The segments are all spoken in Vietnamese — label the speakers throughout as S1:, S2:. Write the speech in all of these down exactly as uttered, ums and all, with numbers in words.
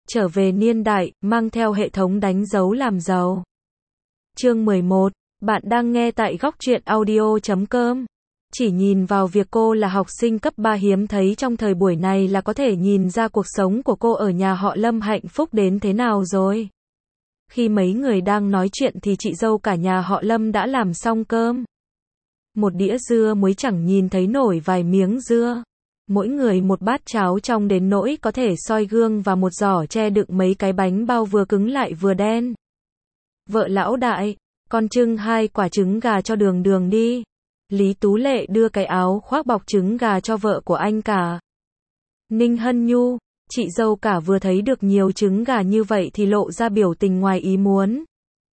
S1: trở về niên đại, mang theo hệ thống đánh dấu làm giàu. Chương mười một, bạn đang nghe tại góc truyện audio chấm com. Chỉ nhìn vào việc cô là học sinh cấp ba hiếm thấy trong thời buổi này là có thể nhìn ra cuộc sống của cô ở nhà họ Lâm hạnh phúc đến thế nào rồi. Khi mấy người đang nói chuyện thì chị dâu cả nhà họ Lâm đã làm xong cơm. Một đĩa dưa muối chẳng nhìn thấy nổi vài miếng dưa. Mỗi người một bát cháo trong đến nỗi có thể soi gương và một giỏ che đựng mấy cái bánh bao vừa cứng lại vừa đen. Vợ lão đại, con trưng hai quả trứng gà cho Đường Đường đi. Lý Tú Lệ đưa cái áo khoác bọc trứng gà cho vợ của anh cả. Ninh Hân Nhu, chị dâu cả vừa thấy được nhiều trứng gà như vậy thì lộ ra biểu tình ngoài ý muốn.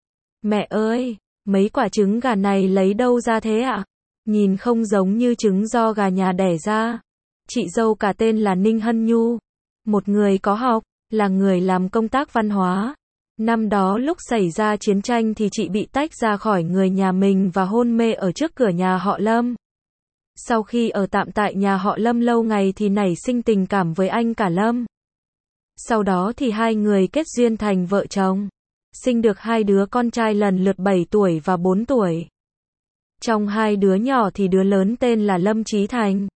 S1: Mẹ ơi, mấy quả trứng gà này lấy đâu ra thế ạ? Nhìn không giống như trứng do gà nhà đẻ ra. Chị dâu cả tên là Ninh Hân Nhu, một người có học, là người làm công tác văn hóa. Năm đó lúc xảy ra chiến tranh thì chị bị tách ra khỏi người nhà mình và hôn mê ở trước cửa nhà họ Lâm. Sau khi ở tạm tại nhà họ Lâm lâu ngày thì nảy sinh tình cảm với anh cả Lâm. Sau đó thì hai người kết duyên thành vợ chồng, sinh được hai đứa con trai lần lượt bảy tuổi và bốn tuổi. Trong hai đứa nhỏ thì đứa lớn tên là Lâm Chí Thành,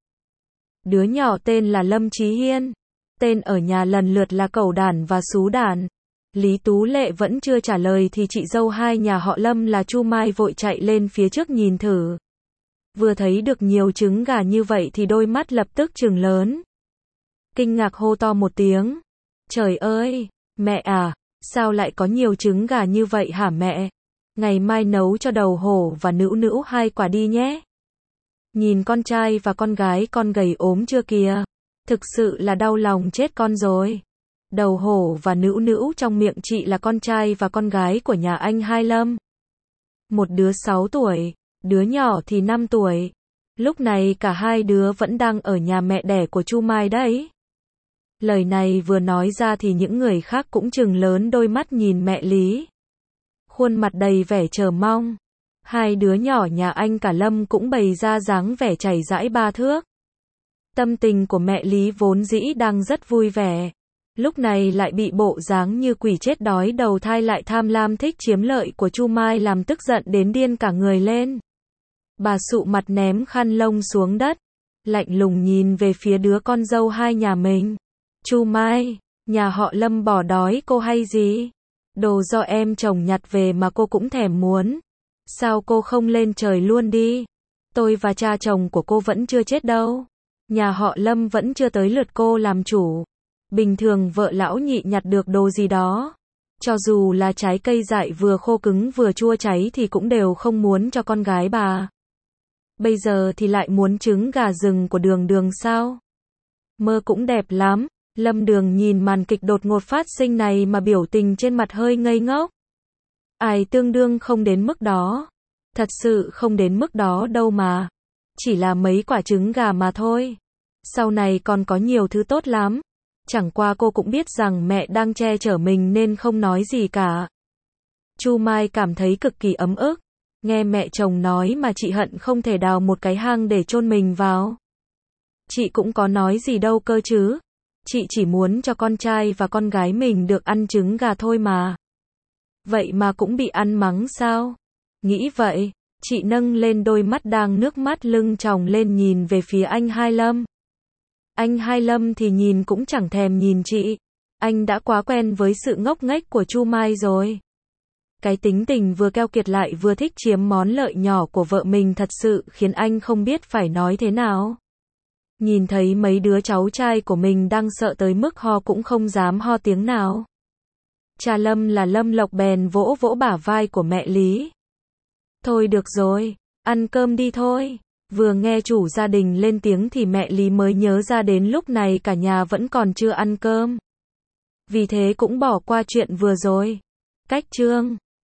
S1: đứa nhỏ tên là Lâm Chí Hiên. Tên ở nhà lần lượt là Cẩu Đản và Sú Đản. Lý Tú Lệ vẫn chưa trả lời thì chị dâu hai nhà họ Lâm là Chu Mai vội chạy lên phía trước nhìn thử. Vừa thấy được nhiều trứng gà như vậy thì đôi mắt lập tức trừng lớn. Kinh ngạc hô to một tiếng. Trời ơi, mẹ à, sao lại có nhiều trứng gà như vậy hả mẹ? Ngày mai nấu cho Đầu Hổ và Nữu Nữu hai quả đi nhé. Nhìn con trai và con gái con gầy ốm chưa kìa. Thực sự là đau lòng chết con rồi. Đầu Hổ và Nữu Nữu trong miệng chị là con trai và con gái của nhà anh Hai Lâm. Một đứa sáu tuổi, đứa nhỏ thì năm tuổi. Lúc này cả hai đứa vẫn đang ở nhà mẹ đẻ của Chu Mai đấy. Lời này vừa nói ra thì những người khác cũng trừng lớn đôi mắt nhìn mẹ Lý. Khuôn mặt đầy vẻ chờ mong. Hai đứa nhỏ nhà anh cả Lâm cũng bày ra dáng vẻ chảy dãi ba thước. Tâm tình của mẹ Lý vốn dĩ đang rất vui vẻ. Lúc này lại bị bộ dáng như quỷ chết đói đầu thai lại tham lam thích chiếm lợi của Chu Mai làm tức giận đến điên cả người lên. Bà sụ mặt ném khăn lông xuống đất, lạnh lùng nhìn về phía đứa con dâu hai nhà mình. Chu Mai, nhà họ Lâm bỏ đói cô hay gì? Đồ do em chồng nhặt về mà cô cũng thèm muốn. Sao cô không lên trời luôn đi? Tôi và cha chồng của cô vẫn chưa chết đâu. Nhà họ Lâm vẫn chưa tới lượt cô làm chủ. Bình thường vợ lão nhị nhặt được đồ gì đó, cho dù là trái cây dại vừa khô cứng vừa chua cháy thì cũng đều không muốn cho con gái bà. Bây giờ thì lại muốn trứng gà rừng của Đường Đường sao? Mơ cũng đẹp lắm. Lâm Đường nhìn màn kịch đột ngột phát sinh này mà biểu tình trên mặt hơi ngây ngốc. Ai tương đương không đến mức đó. Thật sự không đến mức đó đâu mà. Chỉ là mấy quả trứng gà mà thôi. Sau này còn có nhiều thứ tốt lắm. Chẳng qua cô cũng biết rằng mẹ đang che chở mình nên không nói gì cả. Chu Mai cảm thấy cực kỳ ấm ức. Nghe mẹ chồng nói mà chị hận không thể đào một cái hang để chôn mình vào. Chị cũng có nói gì đâu cơ chứ. Chị chỉ muốn cho con trai và con gái mình được ăn trứng gà thôi mà. Vậy mà cũng bị ăn mắng sao? Nghĩ vậy, chị nâng lên đôi mắt đang nước mắt lưng tròng lên nhìn về phía anh Hai Lâm. Anh Hai Lâm thì nhìn cũng chẳng thèm nhìn chị. Anh đã quá quen với sự ngốc nghếch của Chu Mai rồi. Cái tính tình vừa keo kiệt lại vừa thích chiếm món lợi nhỏ của vợ mình thật sự khiến anh không biết phải nói thế nào. Nhìn thấy mấy đứa cháu trai của mình đang sợ tới mức ho cũng không dám ho tiếng nào. Cha Lâm là Lâm Lộc bèn vỗ vỗ bả vai của mẹ Lý. Thôi được rồi, ăn cơm đi thôi. Vừa nghe chủ gia đình lên tiếng thì mẹ Lý mới nhớ ra đến lúc này cả nhà vẫn còn chưa ăn cơm. Vì thế cũng bỏ qua chuyện vừa rồi. Cách chương